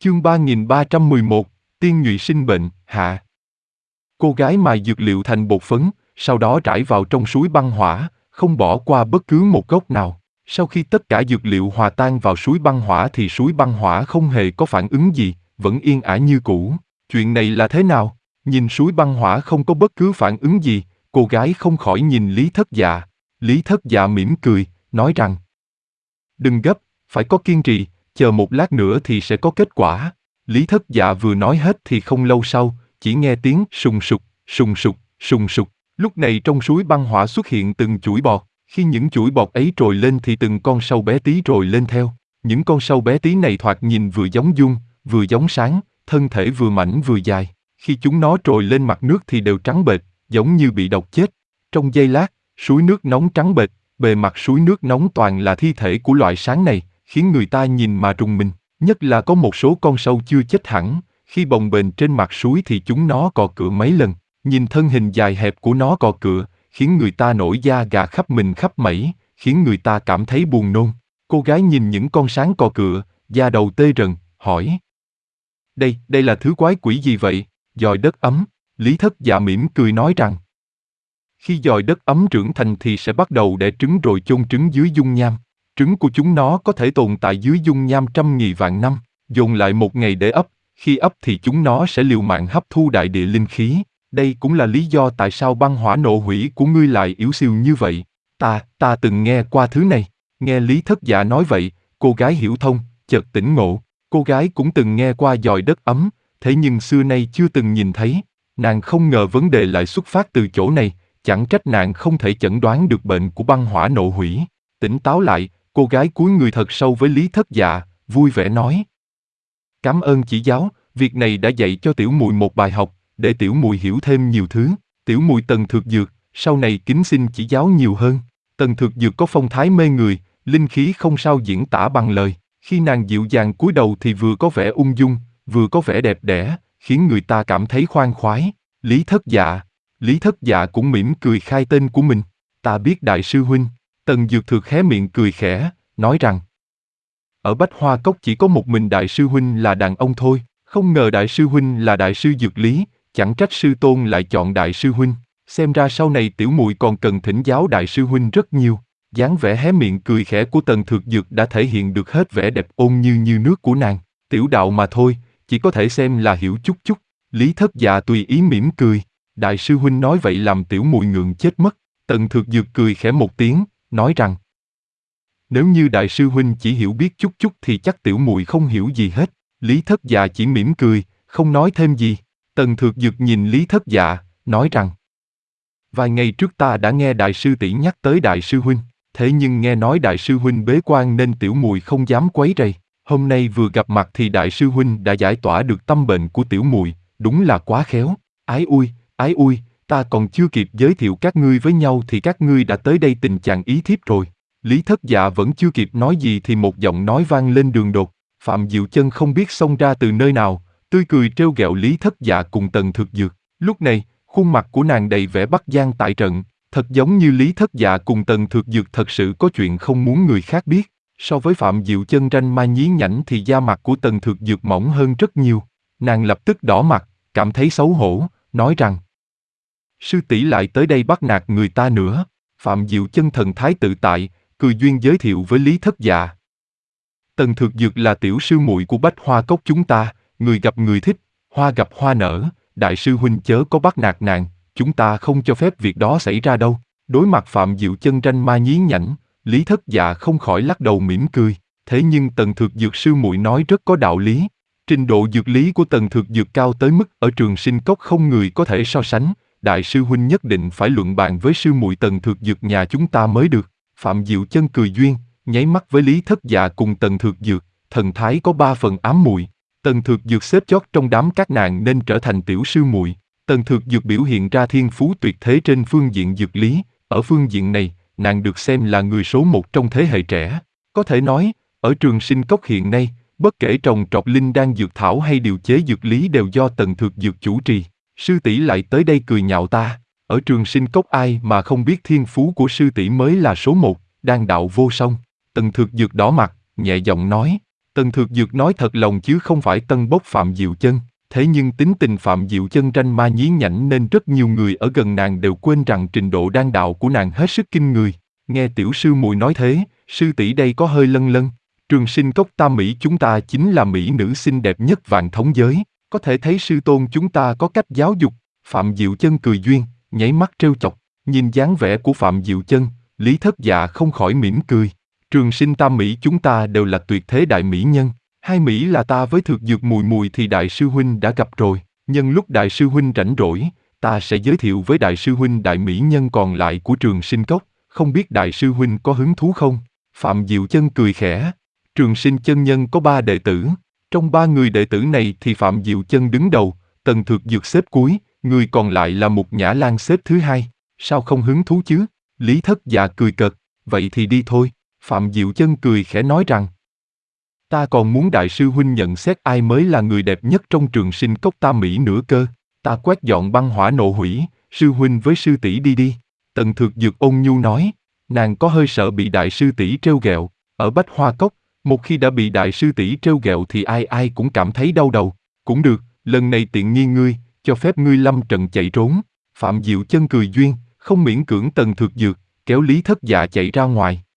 Chương 3311, Tiên nhụy sinh bệnh, hạ. Cô gái mài dược liệu thành bột phấn, sau đó rải vào trong suối băng hỏa, không bỏ qua bất cứ một gốc nào. Sau khi tất cả dược liệu hòa tan vào suối băng hỏa thì suối băng hỏa không hề có phản ứng gì, vẫn yên ả như cũ. Chuyện này là thế nào? Nhìn suối băng hỏa không có bất cứ phản ứng gì, cô gái không khỏi nhìn Lý Thất Dạ. Lý Thất Dạ mỉm cười, nói rằng: Đừng gấp, phải có kiên trì, chờ một lát nữa thì sẽ có kết quả. Lý Thất Dạ vừa nói hết thì không lâu sau, chỉ nghe tiếng sùng sục, sùng sục, sùng sục. Lúc này trong suối băng hỏa xuất hiện từng chuỗi bọt. Khi những chuỗi bọt ấy trồi lên thì từng con sâu bé tí trồi lên theo. Những con sâu bé tí này thoạt nhìn vừa giống giun, vừa giống sáng, thân thể vừa mảnh vừa dài. Khi chúng nó trồi lên mặt nước thì đều trắng bệch, giống như bị độc chết. Trong giây lát, suối nước nóng trắng bệch, bề mặt suối nước nóng toàn là thi thể của loại sáng này, khiến người ta nhìn mà rùng mình. Nhất là có một số con sâu chưa chết hẳn, khi bồng bềnh trên mặt suối thì chúng nó cọ cựa mấy lần. Nhìn thân hình dài hẹp của nó cọ cựa, khiến người ta nổi da gà khắp mình khắp mẩy, khiến người ta cảm thấy buồn nôn. Cô gái nhìn những con sáng cọ cựa, da đầu tê rần, hỏi: Đây là thứ quái quỷ gì vậy? Dòi đất ấm. Lý Thất Dạ mỉm cười nói rằng: Khi dòi đất ấm trưởng thành thì sẽ bắt đầu đẻ trứng rồi chôn trứng dưới dung nham. Trứng của chúng nó có thể tồn tại dưới dung nham trăm ngàn vạn năm, dồn lại một ngày để ấp. Khi ấp thì chúng nó sẽ liều mạng hấp thu đại địa linh khí. Đây cũng là lý do tại sao băng hỏa nộ hủy của ngươi lại yếu siêu như vậy. Ta từng nghe qua thứ này. Nghe Lý Thất Dạ nói vậy, cô gái hiểu thông, chợt tỉnh ngộ. Cô gái cũng từng nghe qua dòi đất ấm, thế nhưng xưa nay chưa từng nhìn thấy. Nàng không ngờ vấn đề lại xuất phát từ chỗ này, chẳng trách nàng không thể chẩn đoán được bệnh của băng hỏa nộ hủy. Tỉnh táo lại, cô gái cúi người thật sâu với Lý Thất Dạ, vui vẻ nói: Cảm ơn chỉ giáo, việc này đã dạy cho tiểu muội một bài học, để tiểu muội hiểu thêm nhiều thứ. Tiểu muội Tần Thược Dược, sau này kính xin chỉ giáo nhiều hơn. Tần Thược Dược có phong thái mê người, linh khí không sao diễn tả bằng lời. Khi nàng dịu dàng cúi đầu thì vừa có vẻ ung dung, vừa có vẻ đẹp đẽ, khiến người ta cảm thấy khoan khoái. Lý Thất Dạ cũng mỉm cười khai tên của mình: Ta biết đại sư huynh. Tần Dược Thược hé miệng cười khẽ, nói rằng: Ở Bách Hoa Cốc chỉ có một mình đại sư huynh là đàn ông thôi. Không ngờ đại sư huynh là đại sư dược lý, chẳng trách sư tôn lại chọn đại sư huynh. Xem ra sau này tiểu muội còn cần thỉnh giáo đại sư huynh rất nhiều. Dáng vẻ hé miệng cười khẽ của Tần Thược Dược đã thể hiện được hết vẻ đẹp ôn như nước của nàng. Tiểu đạo mà thôi, chỉ có thể xem là hiểu chút chút. Lý Thất Dạ tùy ý mỉm cười. Đại sư huynh nói vậy làm tiểu muội ngượng chết mất. Tần Thược Dược cười khẽ một tiếng, nói rằng: Nếu như đại sư huynh chỉ hiểu biết chút chút thì chắc tiểu muội không hiểu gì hết. Lý Thất Dạ chỉ mỉm cười, không nói thêm gì. Tần Thược Dược nhìn Lý Thất Dạ, nói rằng: Vài ngày trước ta đã nghe đại sư tỷ nhắc tới đại sư huynh, thế nhưng nghe nói đại sư huynh bế quan nên tiểu muội không dám quấy rầy. Hôm nay vừa gặp mặt thì đại sư huynh đã giải tỏa được tâm bệnh của tiểu muội, đúng là quá khéo. Ái ui, ta còn chưa kịp giới thiệu các ngươi với nhau thì các ngươi đã tới đây tình trạng ý thiếp rồi. Lý Thất Dạ vẫn chưa kịp nói gì thì một giọng nói vang lên đường đột. Phạm Diệu Chân không biết xông ra từ nơi nào, tươi cười trêu ghẹo Lý Thất Dạ cùng Tần Thược Dược. Lúc này, khuôn mặt của nàng đầy vẻ bắt gian tại trận, thật giống như Lý Thất Dạ cùng Tần Thược Dược thật sự có chuyện không muốn người khác biết. So với Phạm Diệu Chân ranh ma nhí nhảnh thì da mặt của Tần Thược Dược mỏng hơn rất nhiều. Nàng lập tức đỏ mặt, cảm thấy xấu hổ, nói rằng: Sư tỷ lại tới đây bắt nạt người ta nữa. Phạm Diệu Chân thần thái tự tại, cười duyên giới thiệu với Lý Thất Dạ: Tần Thược Dược là tiểu sư muội của Bách Hoa Cốc chúng ta, người gặp người thích, hoa gặp hoa nở, đại sư huynh chớ có bắt nạt nàng, chúng ta không cho phép việc đó xảy ra đâu. Đối mặt Phạm Diệu Chân ranh ma nhí nhảnh, Lý Thất Dạ không khỏi lắc đầu mỉm cười. Thế nhưng Tần Thược Dược sư muội nói rất có đạo lý. Trình độ dược lý của Tần Thược Dược cao tới mức ở Trường Sinh Cốc không người có thể so sánh. Đại sư huynh nhất định phải luận bàn với sư muội Tần Thược Dược nhà chúng ta mới được. Phạm Diệu Chân cười duyên, nháy mắt với Lý Thất Dạ cùng Tần Thược Dược, thần thái có 3 phần ám muội. Tần Thược Dược xếp chót trong đám các nàng nên trở thành tiểu sư muội. Tần Thược Dược biểu hiện ra thiên phú tuyệt thế trên phương diện dược lý, ở phương diện này, nàng được xem là người số 1 trong thế hệ trẻ. Có thể nói, ở Trường Sinh Cốc hiện nay, bất kể trồng trọt linh đan dược thảo hay điều chế dược lý đều do Tần Thược Dược chủ trì. Sư tỷ lại tới đây cười nhạo ta. Ở Trường Sinh Cốc ai mà không biết thiên phú của sư tỷ mới là số 1, đan đạo vô song. Tần Thược Dược đỏ mặt, nhẹ giọng nói: Tần Thược Dược nói thật lòng chứ không phải tân bốc Phạm Diệu Chân, thế nhưng tính tình Phạm Diệu Chân ranh ma nhí nhảnh nên rất nhiều người ở gần nàng đều quên rằng trình độ đan đạo của nàng hết sức kinh người. Nghe tiểu sư muội nói thế, sư tỷ đây có hơi lân lân. Trường sinh cốc Tam Mỹ chúng ta chính là mỹ nữ xinh đẹp nhất vạn thống giới, có thể thấy sư tôn chúng ta có cách giáo dục. Phạm Diệu Chân cười duyên, nháy mắt trêu chọc, nhìn dáng vẻ của Phạm Diệu Chân, Lý Thất Dạ không khỏi mỉm cười. Trường sinh Tam Mỹ chúng ta đều là tuyệt thế đại mỹ nhân, hai Mỹ là ta với Thược Dược mùi mùi thì đại sư huynh đã gặp rồi, nhân lúc đại sư huynh rảnh rỗi, ta sẽ giới thiệu với đại sư huynh đại mỹ nhân còn lại của trường sinh cốc, không biết đại sư huynh có hứng thú không? Phạm Diệu Chân cười khẽ, trường sinh chân nhân có 3 đệ tử, trong 3 người đệ tử này thì Phạm Diệu Chân đứng đầu, Tần Thược Dược xếp cuối, người còn lại là Mục Nhã Lan xếp thứ 2, sao không hứng thú chứ? Lý Thất Dạ cười cợt, vậy thì đi thôi. Phạm Diệu Chân cười khẽ nói rằng, ta còn muốn đại sư huynh nhận xét ai mới là người đẹp nhất trong trường sinh cốc Tam Mỹ nữa cơ, ta quét dọn băng hỏa nộ hủy, sư huynh với sư tỷ đi đi. Tần Thược Dược ôn nhu nói, nàng có hơi sợ bị đại sư tỷ trêu ghẹo, ở Bách Hoa Cốc, một khi đã bị đại sư tỷ trêu ghẹo thì ai ai cũng cảm thấy đau đầu, cũng được, lần này tiện nghi ngươi, cho phép ngươi lâm trận chạy trốn. Phạm Diệu Chân cười duyên, không miễn cưỡng Tần Thược Dược, kéo Lý Thất Dạ chạy ra ngoài.